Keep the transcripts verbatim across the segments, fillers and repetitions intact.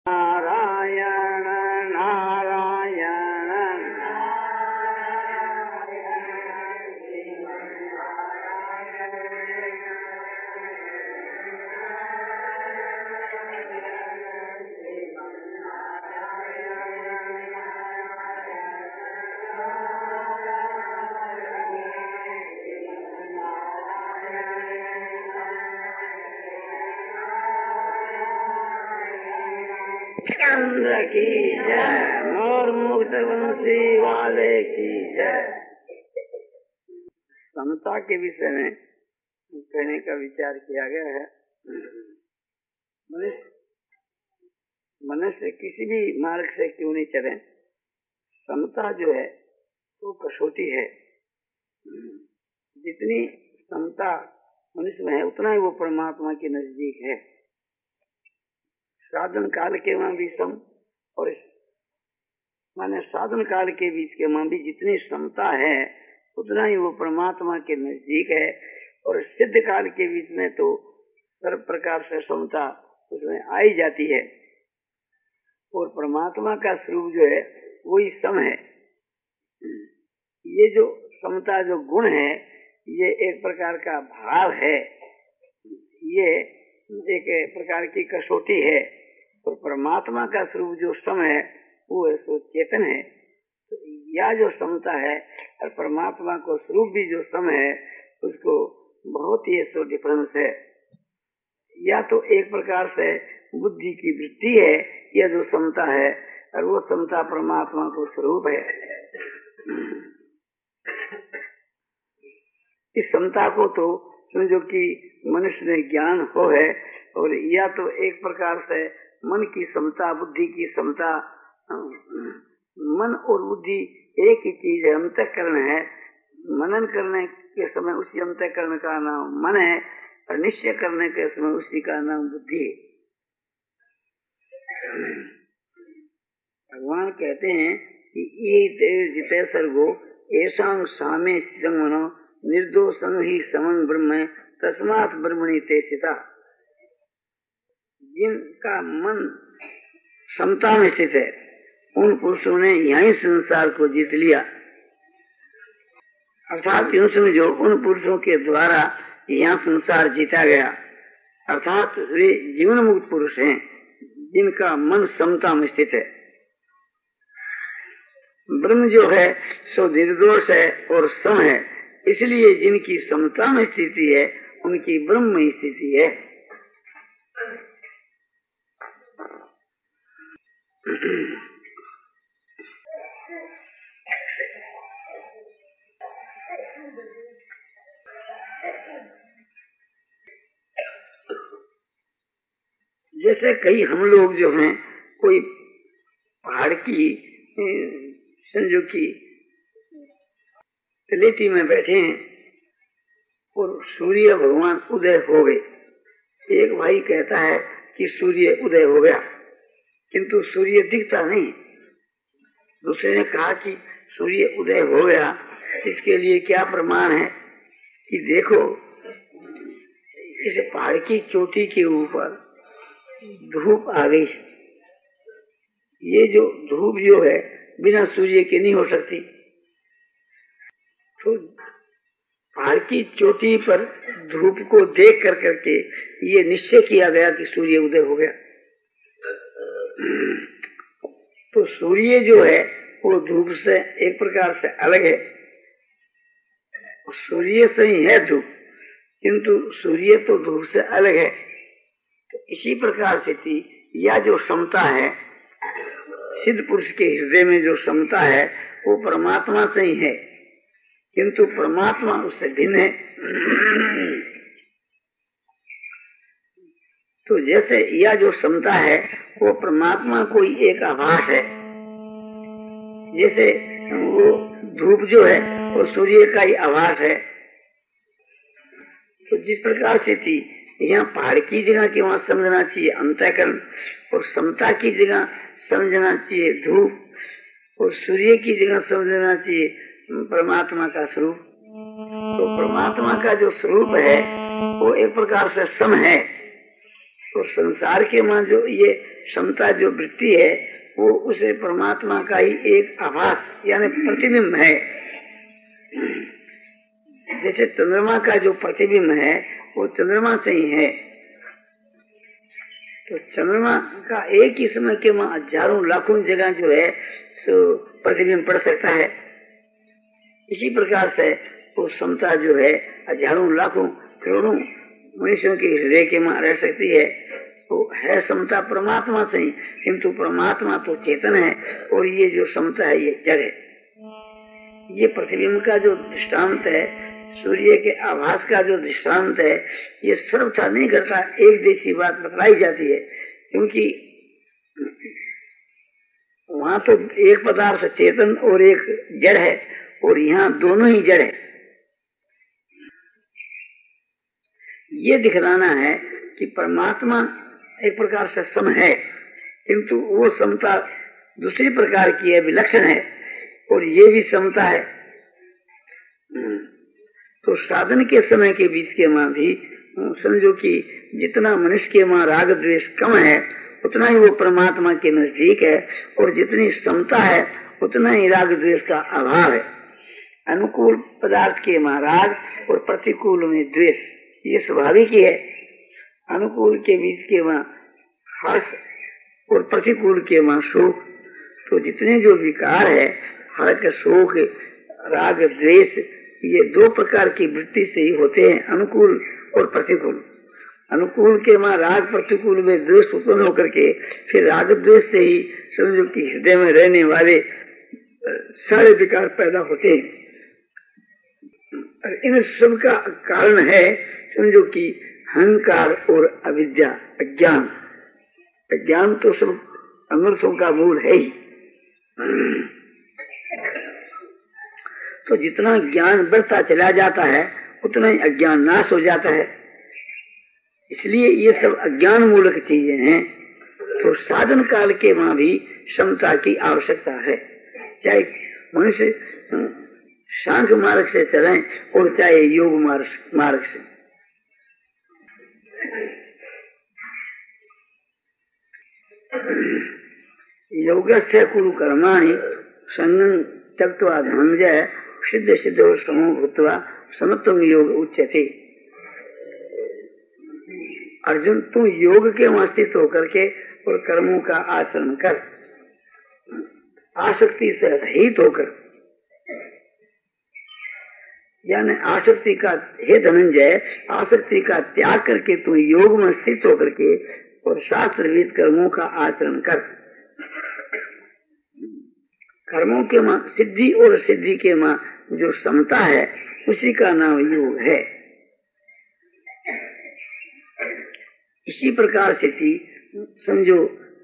नारायण नारायण चंद्र की जय, मोर मुक्त वंशी वाले की जय। समता के विषय में कहने का विचार किया गया है। मनुष्य मनुष्य किसी भी मार्ग से क्यों नहीं चले, समता जो है वो कसौटी है। जितनी समता मनुष्य में है उतना ही वो परमात्मा के नजदीक है। साधन काल के वहाँ भी सम और माने साधन काल के बीच के वहाँ भी जितनी समता है उतना ही वो परमात्मा के नजदीक है। और सिद्ध काल के बीच में तो सर्व प्रकार से समता उसमें आई जाती है। और परमात्मा का स्वरूप जो है वही सम है। ये जो समता जो गुण है ये एक प्रकार का भाव है, ये एक प्रकार की कसौटी है। और परमात्मा का स्वरूप जो सम है वो है सो चेतन है। तो यह जो समता है और परमात्मा को स्वरूप भी जो सम है उसको बहुत ही सो डिफरेंस है। या तो एक प्रकार से बुद्धि की वृत्ति है यह जो समता है, और वो समता परमात्मा को स्वरूप है। इस समता को तो समझो कि मनुष्य में ज्ञान हो है, और या तो एक प्रकार से मन की समता, बुद्धि की समता। मन और बुद्धि एक ही चीज है, अंतःकरण है। मनन करने के समय उसी अंतःकरण का नाम मन है, और निश्चय करने के समय उसी का नाम बुद्धि है। भगवान कहते हैं कि ये तेज जिते सर्गो ऐसा सामे मनो निर्दोषं ही समं ब्रह्म तस्मात् ब्रह्मणि ते चिता। जिनका मन समता में स्थित है उन पुरुषों ने यही संसार को जीत लिया। अर्थात यूं समझो उन पुरुषों के द्वारा यहाँ संसार जीता गया। अर्थात वे जीवन मुक्त पुरुष हैं जिनका मन समता में स्थित है। ब्रह्म जो है सो निर्दोष है और सम है, इसलिए जिनकी समता में स्थिति है उनकी ब्रह्म में स्थिति है। जैसे कई हम लोग जो हैं कोई पहाड़ की समझो की तलेटी में बैठे हैं और सूर्य भगवान उदय हो गए। एक भाई कहता है कि सूर्य उदय हो गया, किंतु सूर्य दिखता नहीं। दूसरे ने कहा कि सूर्य उदय हो गया, इसके लिए क्या प्रमाण है कि देखो इस पहाड़ की चोटी के ऊपर धूप आ गई। ये जो धूप जो है बिना सूर्य के नहीं हो सकती। तो पहाड़ की चोटी पर धूप को देख कर करके ये निश्चय किया गया कि सूर्य उदय हो गया। तो सूर्य जो है वो धूप से एक प्रकार से अलग है। सूर्य से ही है धूप, किंतु सूर्य तो धूप से अलग है। तो इसी प्रकार से थी यह जो समता है, सिद्ध पुरुष के हृदय में जो समता है वो परमात्मा से ही है, किंतु परमात्मा उससे भिन्न है। तो जैसे यह जो समता है वो परमात्मा को ही एक आभास है। जैसे वो धूप जो है वो सूर्य का ही आभास है। तो जिस प्रकार से थी यहाँ पहाड़ की जगह के वहाँ समझना चाहिए अंतःकरण, और समता की जगह समझना चाहिए धूप, और सूर्य की जगह समझना चाहिए परमात्मा का स्वरूप। तो परमात्मा का जो स्वरूप है वो एक प्रकार से सम है, तो संसार के मां जो ये क्षमता जो वृत्ति है वो उसे परमात्मा का ही एक आभास यानी प्रतिबिंब है। जैसे चंद्रमा का जो प्रतिबिंब है वो चंद्रमा से ही है, तो चंद्रमा का एक ही समय के मां हजारों लाखों जगह जो है सो प्रतिबिंब पड़ सकता है। इसी प्रकार से वो क्षमता जो है हजारों लाखों करोड़ों मनुष्यों के हृदय के मां रह सकती है। तो है क्षमता परमात्मा से ही, किंतु परमात्मा तो चेतन है और ये जो क्षमता है ये जड़ है। ये प्रतिबिंब का जो दृष्टांत है, सूर्य के आभास का जो दृष्टांत है, ये सर्वथा नहीं करता, एक जैसी बात बतलाई जाती है, क्योंकि वहां तो एक पदार्थ चेतन और एक जड़ है और यहाँ दोनों ही जड़ है। ये दिखलाना है कि परमात्मा एक प्रकार से सम है, किंतु वो समता दूसरी प्रकार की है, विलक्षण है, और ये भी समता है। तो साधन के समय के बीच के मां भी समझो कि जितना मनुष्य के मां राग द्वेष कम है उतना ही वो परमात्मा के नजदीक है, और जितनी समता है उतना ही राग द्वेष का अभाव है। अनुकूल पदार्थ के मां राग और प्रतिकूल में द्वेष, ये स्वाभाविक ही है। अनुकूल के बीच के मां हर्ष और प्रतिकूल के मां शोक। तो जितने जो विकार है, हर्ष शोक राग द्वेष, ये दो प्रकार की वृत्ति से ही होते हैं, अनुकूल और प्रतिकूल। अनुकूल के मां राग, प्रतिकूल में द्वेष उत्पन्न होकर के फिर राग द्वेष से ही समझो कि हृदय में रहने वाले सारे विकार पैदा होते हैं। इन सब का कारण है समझो कि अहंकार और अविद्या, अज्ञान। अज्ञान तो सब अनर्थों का मूल है ही। तो जितना ज्ञान बढ़ता चला जाता है उतना ही अज्ञान नाश हो जाता है। इसलिए ये सब अज्ञान मूलक चीजें हैं। तो साधन काल के मां भी क्षमता की आवश्यकता है, चाहे मनुष्य सांख्य मार्ग से चलें और चाहे योग मार्ग से। योगस्य कुरु कर्माणि संगं त्यक्त्वा धनंजय सिद्ध सिद्धो समो भूत्वा समत्वं योग उच्यते। अर्जुन, तू योग के स्थित होकर के और कर्मों का आचरण कर, आसक्ति से रहित होकर, यानी आसक्ति का, हे धनंजय, आसक्ति का त्याग करके तू योग में स्थित होकर के और शास्त्र विहित कर्मों का आचरण कर। कर्मों के मां सिद्धि और सिद्धि के मां जो समता है उसी का नाम योग है। इसी प्रकार से थी समझो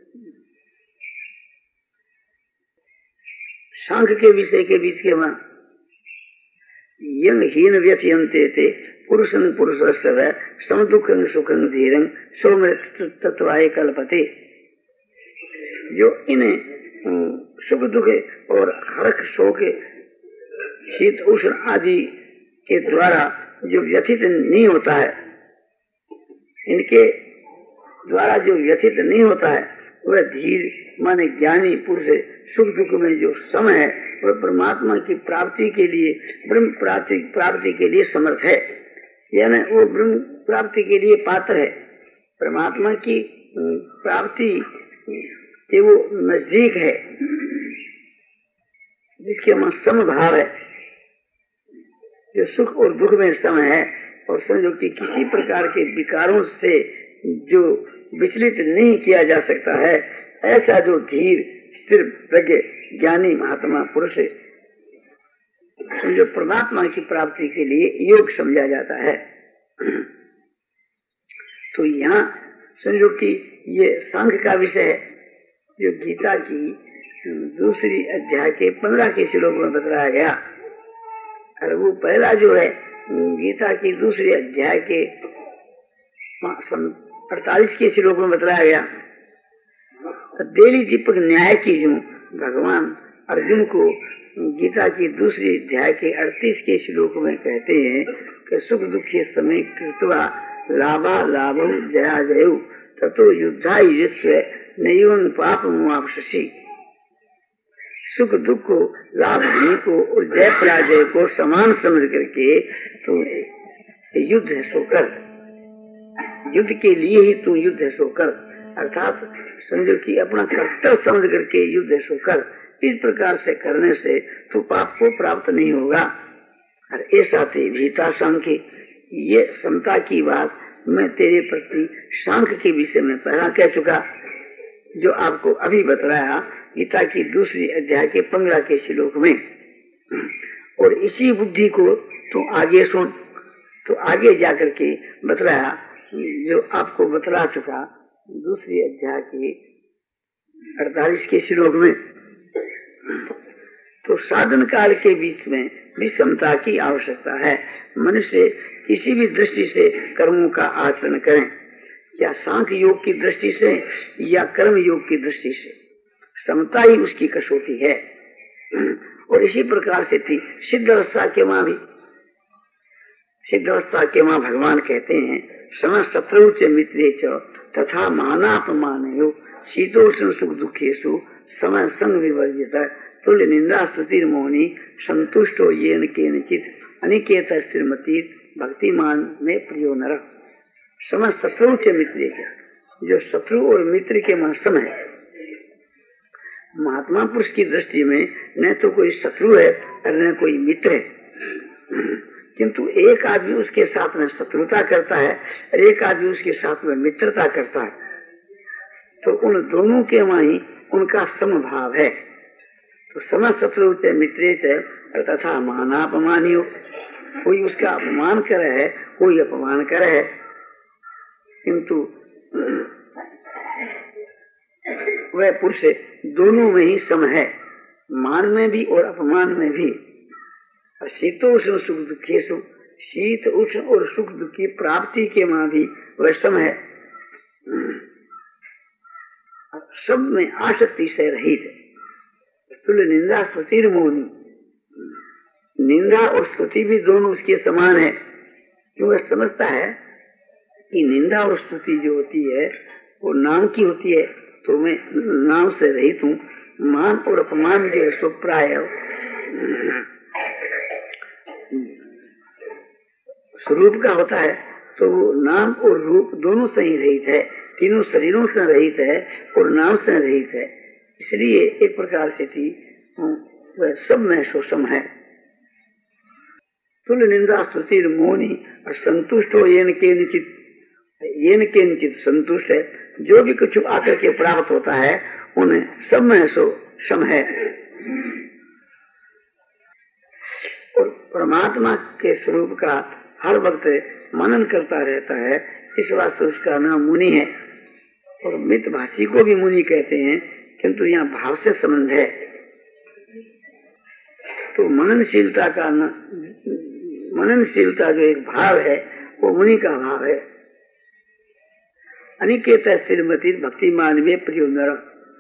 सांख्य के विषय के बीच के मां यंग हीन व्यथयन्ते थे पुरुषं पुरुषस्य सम दुखं सुखं धीरं सौम्य तत्वाय कल्पते। जो इन्हें सुख दुख और हर्ष शोक शीत उष्ण आदि के द्वारा जो व्यथित नहीं होता है, इनके द्वारा जो व्यथित नहीं होता है वह धीर माने ज्ञानी पुरुष सुख दुख में जो सम है वह परमात्मा की प्राप्ति के लिए, ब्रह्म प्राप्ति प्राप्ति के लिए समर्थ है, यानी वो ब्रह्म प्राप्ति के लिए पात्र है। परमात्मा की प्राप्ति के वो नजदीक है, जिसके वहां समभाव है, जो सुख और दुख में सम है, और समझो कि किसी प्रकार के विकारों से जो विचलित नहीं किया जा सकता है, ऐसा जो धीर स्थिर प्रज्ञ ज्ञानी महात्मा पुरुष समझो परमात्मा की प्राप्ति के लिए योग समझा जाता है। तो यहाँ समझो कि ये सांख्य का विषय है, जो गीता की दूसरी अध्याय के पंद्रह के श्लोक में बताया गया। और वो पहला जो है गीता की दूसरी अध्याय के अड़तालीस के श्लोक में बताया गया। देली दीपक न्याय की जो भगवान अर्जुन को गीता की दूसरी अध्याय के अड़तीस के श्लोक में कहते हैं कि सुख दुख के समय कृत्वा लाभा लाभम जया जयु ततो युद्धा युजस्व नैवं पाप मुआपसि। सुख दुख को, लाभ हानि को और जय पराजय को समान समझ करके तू युद्ध है सो कर, युद्ध के लिए ही तू युद्ध है सो कर, अर्थात समझो कि अपना कर्तव्य समझ करके युद्ध है सो कर। इस प्रकार से करने से तू पाप को प्राप्त नहीं होगा। और ऐसा थे भीता सांख्य, ये समता की बात मैं तेरे प्रति सांख्य के विषय में पहला कह चुका, जो आपको अभी बतलाया गीता की दूसरी अध्याय के पंद्रह के श्लोक में। और इसी बुद्धि को तू आगे सुन, तो आगे जाकर के बतलाया जो आपको बतला चुका दूसरी अध्याय के अड़तालीस के श्लोक में। तो साधन काल के बीच में भी समता की आवश्यकता है। मनुष्य किसी भी दृष्टि से कर्मों का आचरण करें, या सांख्य योग की दृष्टि से या कर्म योग की दृष्टि से, समता ही उसकी कसौटी है। और इसी प्रकार से थी सिद्ध अवस्था के माँ भी। सिद्ध अवस्था के माँ भगवान कहते हैं सम शत्रु च मित्रे च तथा मानापमानयो शीतोष्ण सुख दुखेषु समय संग विवर्जित तुल्य निंदा स्तुतिर मोहनी संतुष्टो येन केनचित अनिकेत स्थिरमती भक्तिमान में प्रियो नर। सम शत्रु च मित्रे च, जो शत्रु और मित्र के मन सम है। महात्मा पुरुष की दृष्टि में न तो कोई शत्रु है और न कोई मित्र है, किंतु एक आदमी उसके साथ में शत्रुता करता है और एक आदमी उसके साथ में मित्रता करता है। तो उन दोनों के वहीं उनका समभाव है। तो सम शत्रु च मित्रे च तथा मानापमानियो, कोई उसका अपमान करे है, कोई अपमान करे है, किंतु वह पुरुष दोनों में ही सम है, मान में भी और अपमान में भी। शीतोष्ण सुख दुखेषु, शीत उष्ण और सुख दुख की प्राप्ति के मां भी वह सम है। सब में आसक्ति से रहित है। तुल्य निंदा स्तुति मोहनी, निंदा और स्तुति भी दोनों उसके समान है, क्यों वह समझता है कि निंदा और स्तुति जो होती है वो नाम की होती है, तो मैं नाम से रहित हूँ। मान और अपमान जो सुप्राय स्वरूप का होता है, तो वो नाम और रूप दोनों से ही रहित है, तीनों शरीरों से रहित है और नाम से रहित है। इसलिए एक प्रकार से थी वह सब में सुषम है। तुल्य निंदा स्तुति मोहनी और संतुष्ट हो येन के निचित, येन के निचित संतुष्ट है। जो भी कुछ आकर के प्राप्त होता है उन्हें सब में सो सम है। और परमात्मा के स्वरूप का हर वक्त मनन करता रहता है, इस वास्ते उसका नाम मुनि है। और मित भाषी को भी मुनि कहते हैं, किंतु यहाँ भाव से संबंध है। तो मननशीलता का न, मननशीलता जो एक भाव है वो मुनि का भाव है। अनिकेत स्थिरमती भक्तिमान में प्रियो नर,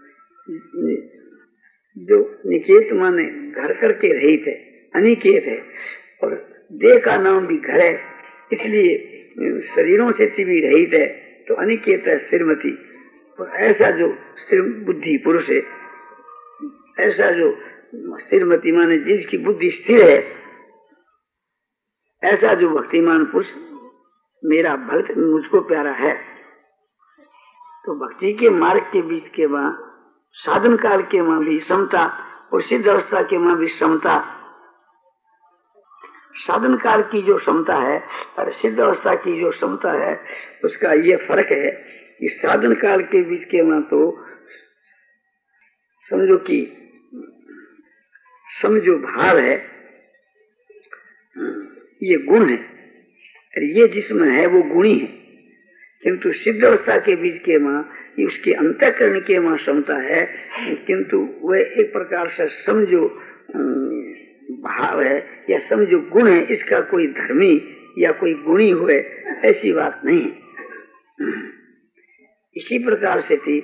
जो निकेत माने घर करके रहित है, अनिकेत है, और देह का नाम भी घर है, इसलिए शरीरों से भी रहित है, तो अनिकेत है स्थिरमती। और ऐसा जो स्थिर बुद्धि पुरुष है, ऐसा जो स्थिरमती माने जिसकी बुद्धि स्थिर है, ऐसा जो भक्तिमान पुरुष मेरा भक्त मुझको प्यारा है। तो भक्ति के मार्ग के बीच के वहां साधन काल के वहां भी समता और सिद्ध अवस्था के वहां भी समता। साधन काल की जो समता है और सिद्ध अवस्था की जो समता है, उसका ये फर्क है कि साधन काल के बीच के वहां तो समझो कि समझो भाव है, ये गुण है, और ये जिसमें है वो गुणी है। किंतु सिद्ध अवस्था के बीच के मां उसके अंतःकरण के मां समता है, किंतु वह एक प्रकार से समझो भाव है या समझो गुण है, इसका कोई धर्मी या कोई गुणी हुए ऐसी बात नहीं है। इसी प्रकार से थी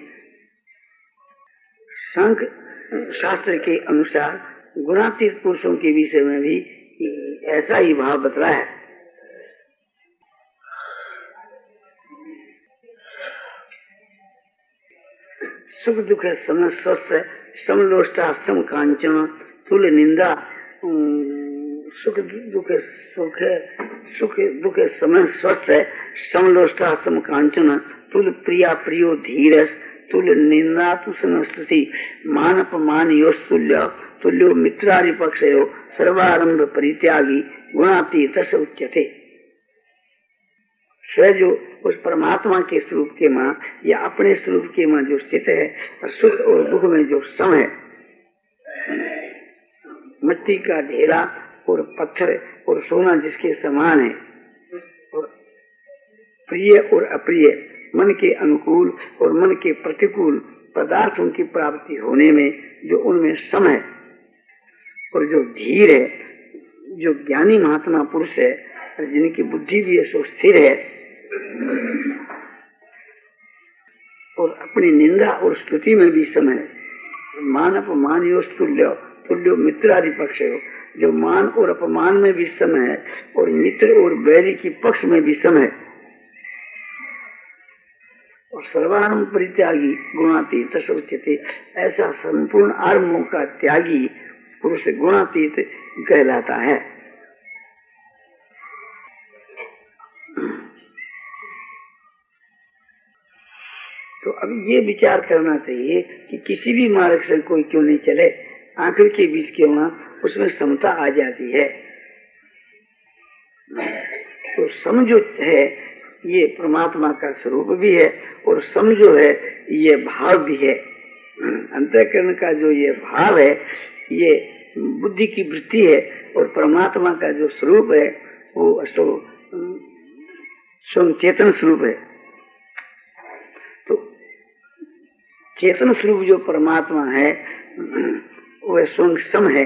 सांख्य शास्त्र के अनुसार गुणातीत पुरुषों के विषय में भी ऐसा ही भाव बतलाया है। सुख दुख सम स्वस्थ समलोष्टा सम कांचन तुल निंदा सुख दुख सुख सुख दुख समय स्वस्थ समलोष्टा सम कांचन तुल प्रिया प्रियो धीरस तुल निंदा तुष्टि मान अपमान योस्तुल्य तुल्यो मित्रादि पक्षयो सर्वारंभ परित्यागी गुणातीत उच्यते। स्वयं जो उस परमात्मा के स्वरूप के माँ या अपने स्वरूप के माँ जो स्थित है और सुख और दुख में जो सम है, मिट्टी का ढेला और पत्थर और सोना जिसके समान है, और प्रिय और अप्रिय मन के अनुकूल और मन के प्रतिकूल पदार्थों की प्राप्ति होने में जो उनमें सम है, और जो धीर है, जो ज्ञानी महात्मा पुरुष है, जिनकी बुद्धि भी है सो स्थिर है, और अपनी निंदा और स्तुति में भी सम है। मान अपमान योस तुल्य तुल्यो मित्रादि पक्ष हो, जो मान और अपमान में भी सम है और मित्र और बैरी की पक्ष में भी सम है, और सर्वारंभ परित्यागी गुणातीत उच्यते। ऐसा संपूर्ण आरंभों का त्यागी पुरुष गुणातीत कहलाता है। तो अब ये विचार करना चाहिए कि किसी भी मार्ग से कोई क्यों नहीं चले, आखिर के बीच क्यों ना उसमें समता आ जाती है। तो सम जो है ये परमात्मा का स्वरूप भी है, और सम जो है ये भाव भी है। अंतःकरण का जो ये भाव है ये बुद्धि की वृत्ति है, और परमात्मा का जो स्वरूप है वो अस्तो स्वयं चेतन स्वरूप है। तो चेतन स्वरूप जो परमात्मा है वह स्वयं सम है,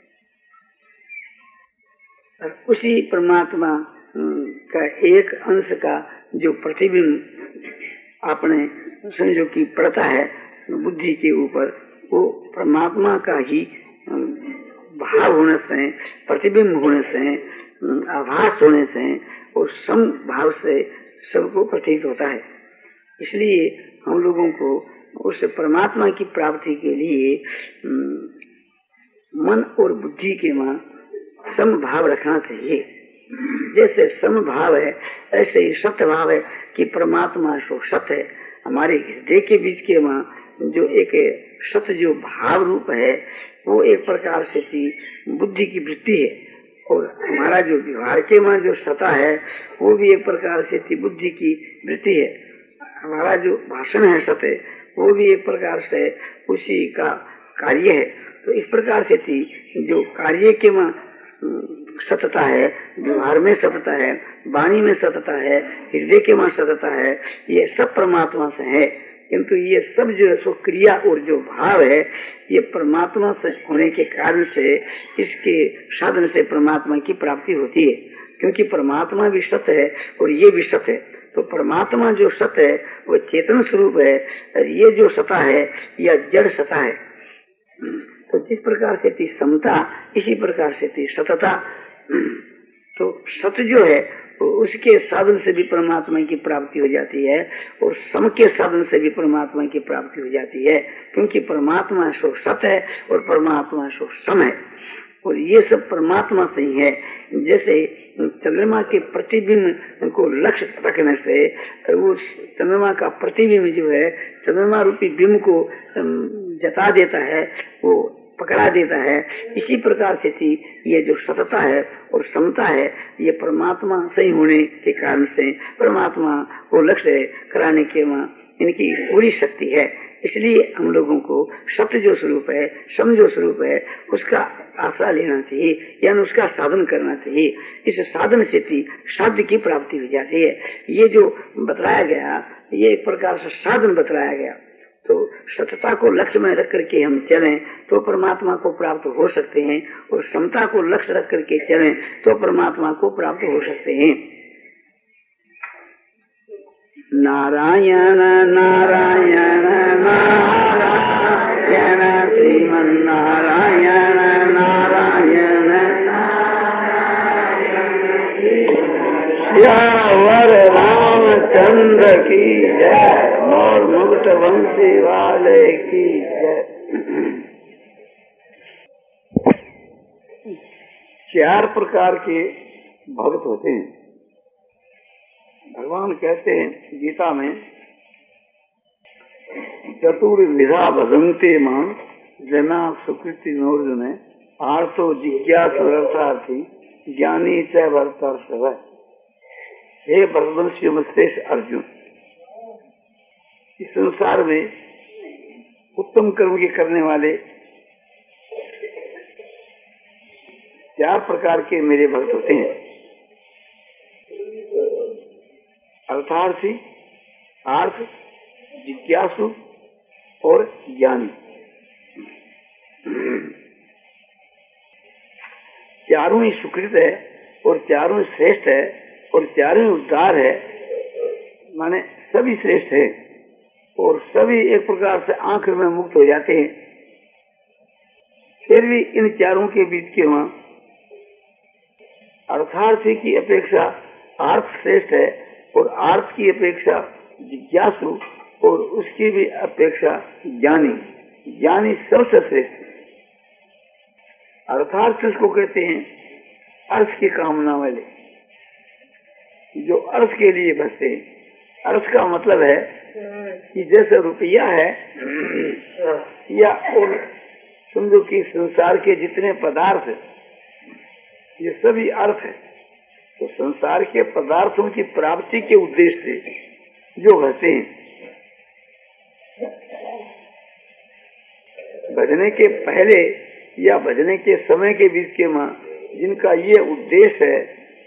और उसी परमात्मा का एक अंश का जो प्रतिबिंब आपने समझो कि पड़ता है बुद्धि के ऊपर, वो परमात्मा का ही भाव होने से, प्रतिबिंब होने से, आभास होने से और सम भाव से सबको प्रतीत होता है। इसलिए हम लोगों को उस परमात्मा की प्राप्ति के लिए मन और बुद्धि के मां सम भाव रखना चाहिए। जैसे सम भाव है ऐसे ही सत्य भाव है कि परमात्मा सो सत्य है। हमारे हृदय के बीच के मां जो एक सत्य जो भाव रूप है वो एक प्रकार से बुद्धि की वृत्ति है, और हमारा जो व्यवहार के मां जो सत्ता है वो भी एक प्रकार से बुद्धि की वृत्ति है। हमारा जो भाषण है सत्य वो भी एक प्रकार से उसी का कार्य है। तो इस प्रकार से थी जो कार्य के मां सतता है, व्यवहार में सतता है, वाणी में सतता है, हृदय के मां सतता है, ये सब परमात्मा से है। किंतु ये सब जो है सो क्रिया और जो भाव है ये परमात्मा से होने के कारण से इसके साधन से परमात्मा की प्राप्ति होती है, क्योंकि परमात्मा भी सत्य है और ये भी सत्य है। तो परमात्मा जो सत्य है वो चेतन स्वरूप है, और ये जो सत्ता है यह जड़ सत्ता है। तो जिस प्रकार से थी समता इसी प्रकार से थी सतता। तो सत्य जो है उसके साधन से भी परमात्मा की प्राप्ति हो जाती है, और सम के साधन से भी परमात्मा की प्राप्ति हो जाती है, क्योंकि परमात्मा सो सत्य है और परमात्मा सो सम है, और ये सब परमात्मा से ही है। जैसे चंद्रमा के प्रतिबिंब को लक्ष्य रखने से वो चंद्रमा का प्रतिबिंब जो है चंद्रमा रूपी बिंब को जता देता है, वो पकड़ा देता है। इसी प्रकार से थी ये जो सतता है और समता है ये परमात्मा सही होने के कारण से परमात्मा को लक्ष्य कराने के वहाँ इनकी पूरी शक्ति है। इसलिए हम लोगों को सत्य जो स्वरूप है, सम जो स्वरूप है, उसका आसरा लेना चाहिए, यानी उसका साधन करना चाहिए। इस साधन से थी साध्य की प्राप्ति हो जाती है। ये जो बतलाया गया ये एक प्रकार से साधन बतलाया गया। तो सत्यता को लक्ष्य में रख करके हम चलें तो परमात्मा को प्राप्त हो सकते हैं, और समता को लक्ष्य रख करके चलें तो परमात्मा को प्राप्त हो सकते हैं। नारायण नारायण नारायण श्रीमन नारायण नारायण श्यावर रामचंद्र की जय। और मुक्त बंसी वाले की जय। चार प्रकार के भक्त होते हैं। भगवान कहते हैं गीता में, चतुर्विधा भजन्ते मां जना सुकृति नोर्जुन आर्तो जिज्ञासुरर्थार्थी ज्ञानी च वर्तर्षभ। हे भगवंशी श्रेष्ठ अर्जुन, इस संसार में उत्तम कर्म के करने वाले चार प्रकार के मेरे भक्त होते हैं। अर्थार्थी, आर्थ, जिज्ञासु और ज्ञानी। चारों ही सुकृत है और चारों ही श्रेष्ठ है और चारों ही उद्धार है, माने सभी श्रेष्ठ है और सभी एक प्रकार से आंख में मुक्त हो जाते हैं। फिर भी इन चारों के बीच के वहां अर्थार्थी की अपेक्षा आर्थ श्रेष्ठ है और आर्थ की अपेक्षा जिज्ञासु और उसकी भी अपेक्षा ज्ञानी। ज्ञानी सबसे श्रेष्ठ। अर्थार्थ इसको कहते हैं अर्थ की कामना वाले, जो अर्थ के लिए बसते हैं। अर्थ का मतलब है कि जैसे रुपया है या और समझो कि संसार के जितने पदार्थ ये सभी अर्थ है, तो संसार के पदार्थों की प्राप्ति के उद्देश्य से जो बसते हैं। भजने के पहले या भजने के समय के बीच के मां जिनका ये उद्देश्य है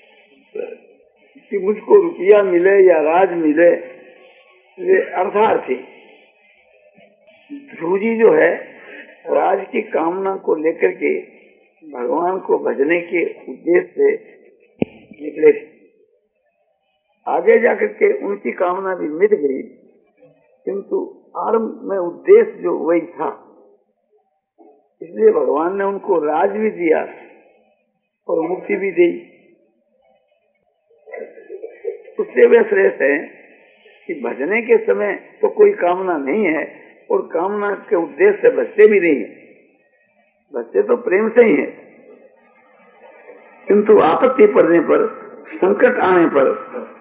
कि मुझको रुपया मिले या राज मिले, वे अर्थार्थी। ध्रुव जी जो है राज की कामना को लेकर के भगवान को भजने के उद्देश्य से निकले थे। आगे जाकर के उनकी कामना भी मिट गई, किंतु आरंभ में उद्देश्य जो वही था, इसलिए भगवान ने उनको राज भी दिया और मुक्ति भी दी। उससे वे श्रेष्ठ है कि भजने के समय तो कोई कामना नहीं है और कामना के उद्देश्य से बचते भी नहीं है। बच्चे तो प्रेम से ही है, किंतु आपत्ति पड़ने पर, संकट आने पर,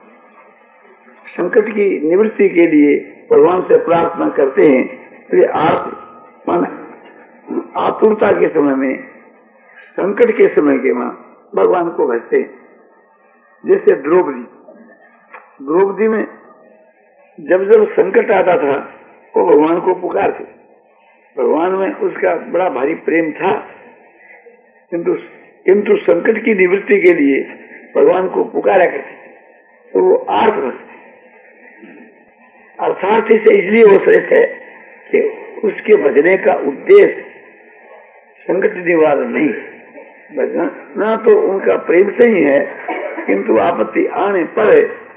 संकट की निवृत्ति के लिए भगवान से प्रार्थना करते हैं। तो ये आप मान आतुरता के समय में, संकट के समय के मां भगवान को भजते हैं। जैसे द्रौपदी द्रौपदी में जब जब संकट आता था वो भगवान को पुकारते। भगवान में उसका बड़ा भारी प्रेम था, किंतु किंतु संकट की निवृत्ति के लिए भगवान को पुकारा करते, तो वो आर्थ बसते। अर्थार्थी से इसलिए वो श्रेष्ठ है कि उसके भजने का उद्देश्य संकट निवारण नहीं, भजना तो उनका प्रेम से ही है, किंतु आपत्ति आने पर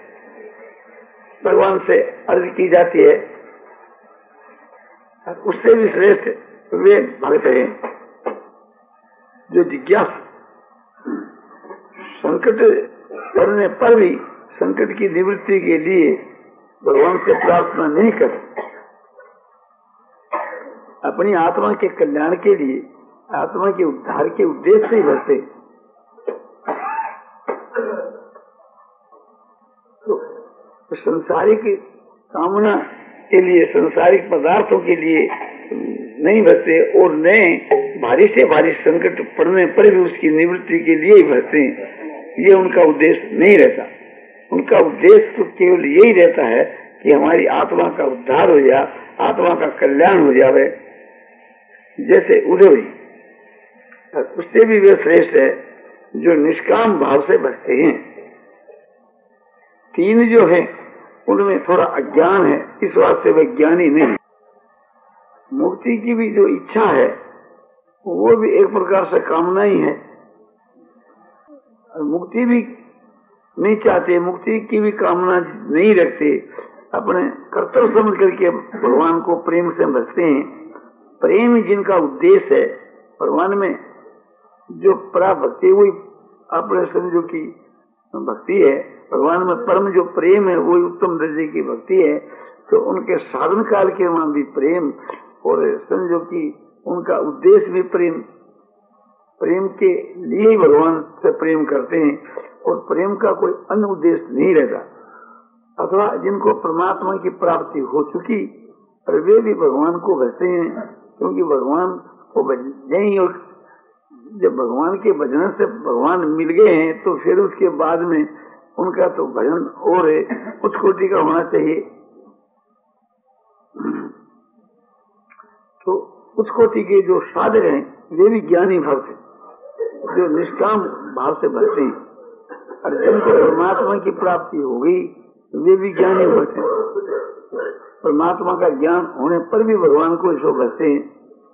भगवान से अर्ज की जाती है। उससे भी श्रेष्ठ वे भक्त हैं जो जिज्ञासु, संकट करने पर भी संकट की निवृत्ति के लिए भगवान से प्रार्थना नहीं करते, अपनी आत्मा के कल्याण के लिए, आत्मा के उद्धार के उद्देश्य से ही बसते। तो संसारिक कामना के लिए, संसारिक पदार्थों के लिए नहीं बसते और नए भारी से भारी संकट पड़ने पर भी उसकी निवृत्ति के लिए ही बसते हैं। ये उनका उद्देश्य नहीं रहता। उनका उद्देश्य तो केवल यही रहता है कि हमारी आत्मा का उद्धार हो जाए, आत्मा का कल्याण हो जाए। जैसे उद्धव जी, उससे भी वे श्रेष्ठ है जो निष्काम भाव से बसते हैं। तीन जो है उनमें थोड़ा अज्ञान है, इस वास्ते वे ज्ञानी नहीं। मुक्ति की भी जो इच्छा है वो भी एक प्रकार से कामना ही है, मुक्ति भी नहीं चाहते, मुक्ति की भी कामना नहीं रखते, अपने कर्तव्य समझ करके भगवान को प्रेम से बसते हैं। प्रेम जिनका उद्देश्य है, भगवान में जो परा भक्ति हुई अपने समझो की भक्ति है, भगवान में परम जो प्रेम है वो उत्तम दर्जे की भक्ति है। तो उनके साधन काल के वहां भी प्रेम, और समझो कि उनका उद्देश्य भी प्रेम, प्रेम के लिए ही भगवान से प्रेम करते हैं, और प्रेम का कोई अन्य उद्देश्य नहीं रहता। अथवा जिनको परमात्मा की प्राप्ति हो चुकी और वे भी भगवान को भजते हैं, क्योंकि भगवान को भजने ही, और जब भगवान के भजन से भगवान मिल गए हैं तो फिर उसके बाद में उनका तो भजन और उच्च कोटि का होना चाहिए। तो उच्च कोटि के जो साधक हैं वे भी ज्ञानी भक्त हैं, जो निष्काम भाव से भजते हैं, और जिनको परमात्मा की प्राप्ति हो गई वे भी ज्ञानी भक्त हैं। परमात्मा का ज्ञान होने पर भी भगवान को इसको भजते हैं।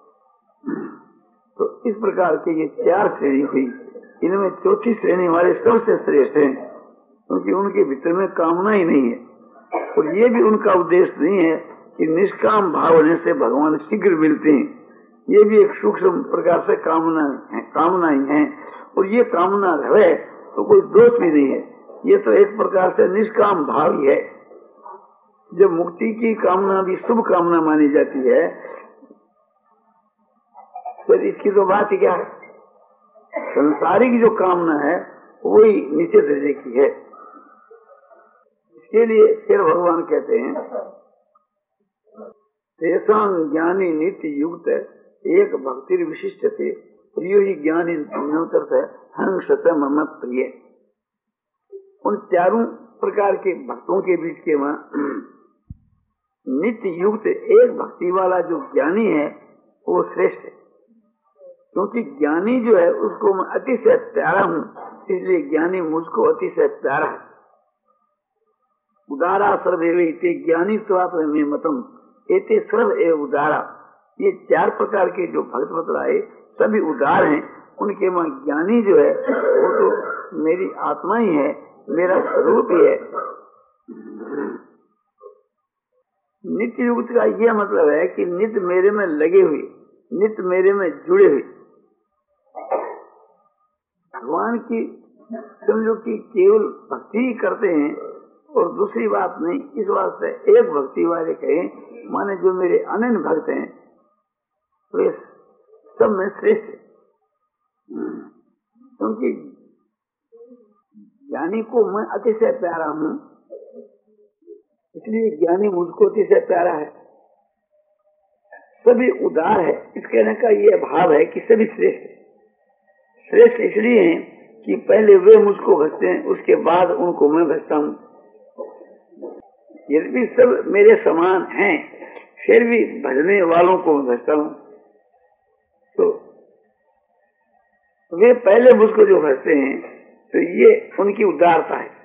तो इस प्रकार के ये चार श्रेणी हुई। इनमें चौथी श्रेणी वाले सबसे श्रेष्ठ हैं, क्योंकि उनके भीतर में कामना ही नहीं है, और ये भी उनका उद्देश्य नहीं है कि निष्काम भाव होने से भगवान शीघ्र मिलते हैं। ये भी एक सूक्ष्म प्रकार से कामना है, कामना ही है, और ये कामना रहे तो कोई दोष भी नहीं है। ये तो एक प्रकार से निष्काम भाव ही है। जब मुक्ति की कामना भी शुभ कामना मानी जाती है, फिर इसकी तो बात ही क्या है। संसारिक जो कामना है वही नीचे दर्जे की है। इसके लिए फिर भगवान कहते हैं, तेसां ज्ञानी नित्य युक्त एक भक्ति विशिष्ट थे, प्रियो ही ज्ञानी हंस मम प्रिय। उन चारों प्रकार के भक्तों के बीच के वहां नित्य युक्त एक भक्ति वाला जो ज्ञानी है वो श्रेष्ठ है, क्योंकि ज्ञानी जो है उसको मैं अतिशय प्यारा हूँ, इसलिए ज्ञानी मुझको अतिशय प्यारा है। उदारा सर्वे इते ज्ञानी स्वात्म में मतम एते सर्व ए उदारा। ये चार प्रकार के जो भक्त बतलाए सभी उदार हैं। उनके वहां ज्ञानी जो है वो तो मेरी आत्मा ही है, मेरा स्वरूप ही है। नित्य युक्त का यह मतलब है कि नित्य मेरे में लगे हुए, नित्य मेरे में जुड़े हुए। भगवान की समझो कि केवल भक्ति ही करते हैं और दूसरी बात नहीं। इस वास्ते एक भक्ति वाले कहें, माने जो मेरे अनन्य भक्त हैं वे सब में श्रेष्ठ है, क्योंकि ज्ञानी को मैं अतिशय प्यारा हूँ, इसलिए ज्ञानी मुझको अतिशय प्यारा है। सभी उदार है, इस कहने का ये भाव है कि सभी श्रेष्ठ है। श्रेष्ठ इसलिए है कि पहले वे मुझको भजते हैं, उसके बाद उनको मैं भजता हूँ। यदि सब मेरे समान हैं, फिर भी भजने वालों को मैं भजता हूँ। तो वे पहले मुझको जो भजते हैं तो ये उनकी उदारता है।